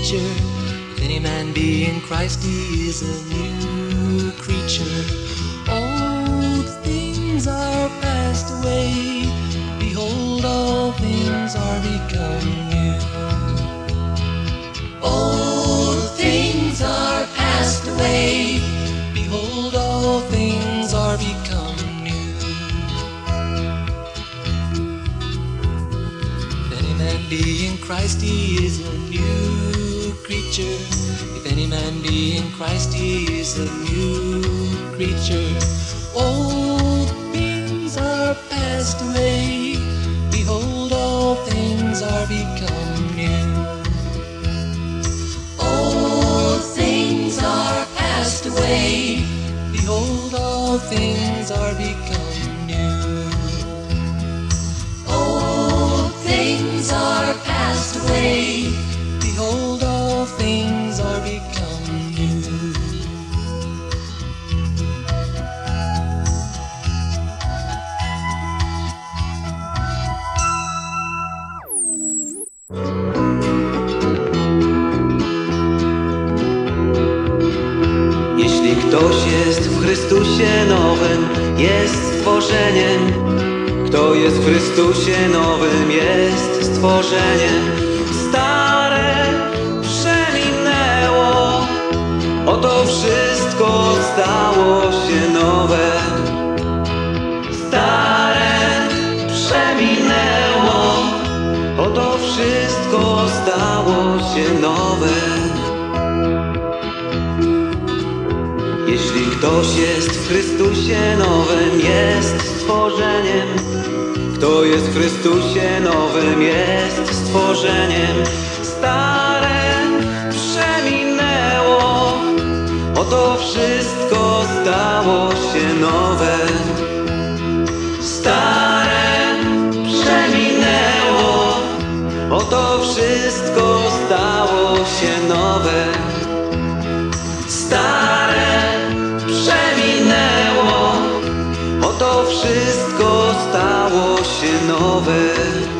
creature. If any man be in Christ, he is a new creature. Old things are passed away. Behold, all things are become new. Old things are passed away. Behold, all things are become new. If any man be in Christ, he is a new creature. If any man be in Christ, he is a new creature. Old things are passed away. Behold, all things are become new. Old things are passed away. Behold, all things are become new. Old things are passed away. Behold, all things are become new. Jeśli ktoś jest w Chrystusie nowym, jest stworzeniem. Kto jest w Chrystusie nowym, jest stworzeniem. Stare przeminęło, oto wszystko stało się nowe. Stare przeminęło, oto wszystko stało się nowe. Jeśli ktoś jest w Chrystusie nowym, jest stworzeniem. Kto jest w Chrystusie nowym, jest stworzeniem. Stare przeminęło, oto wszystko stało się nowe. Stare przeminęło, oto wszystko stało się nowe. Stare przeminęło, oto wszystko stało się nowe.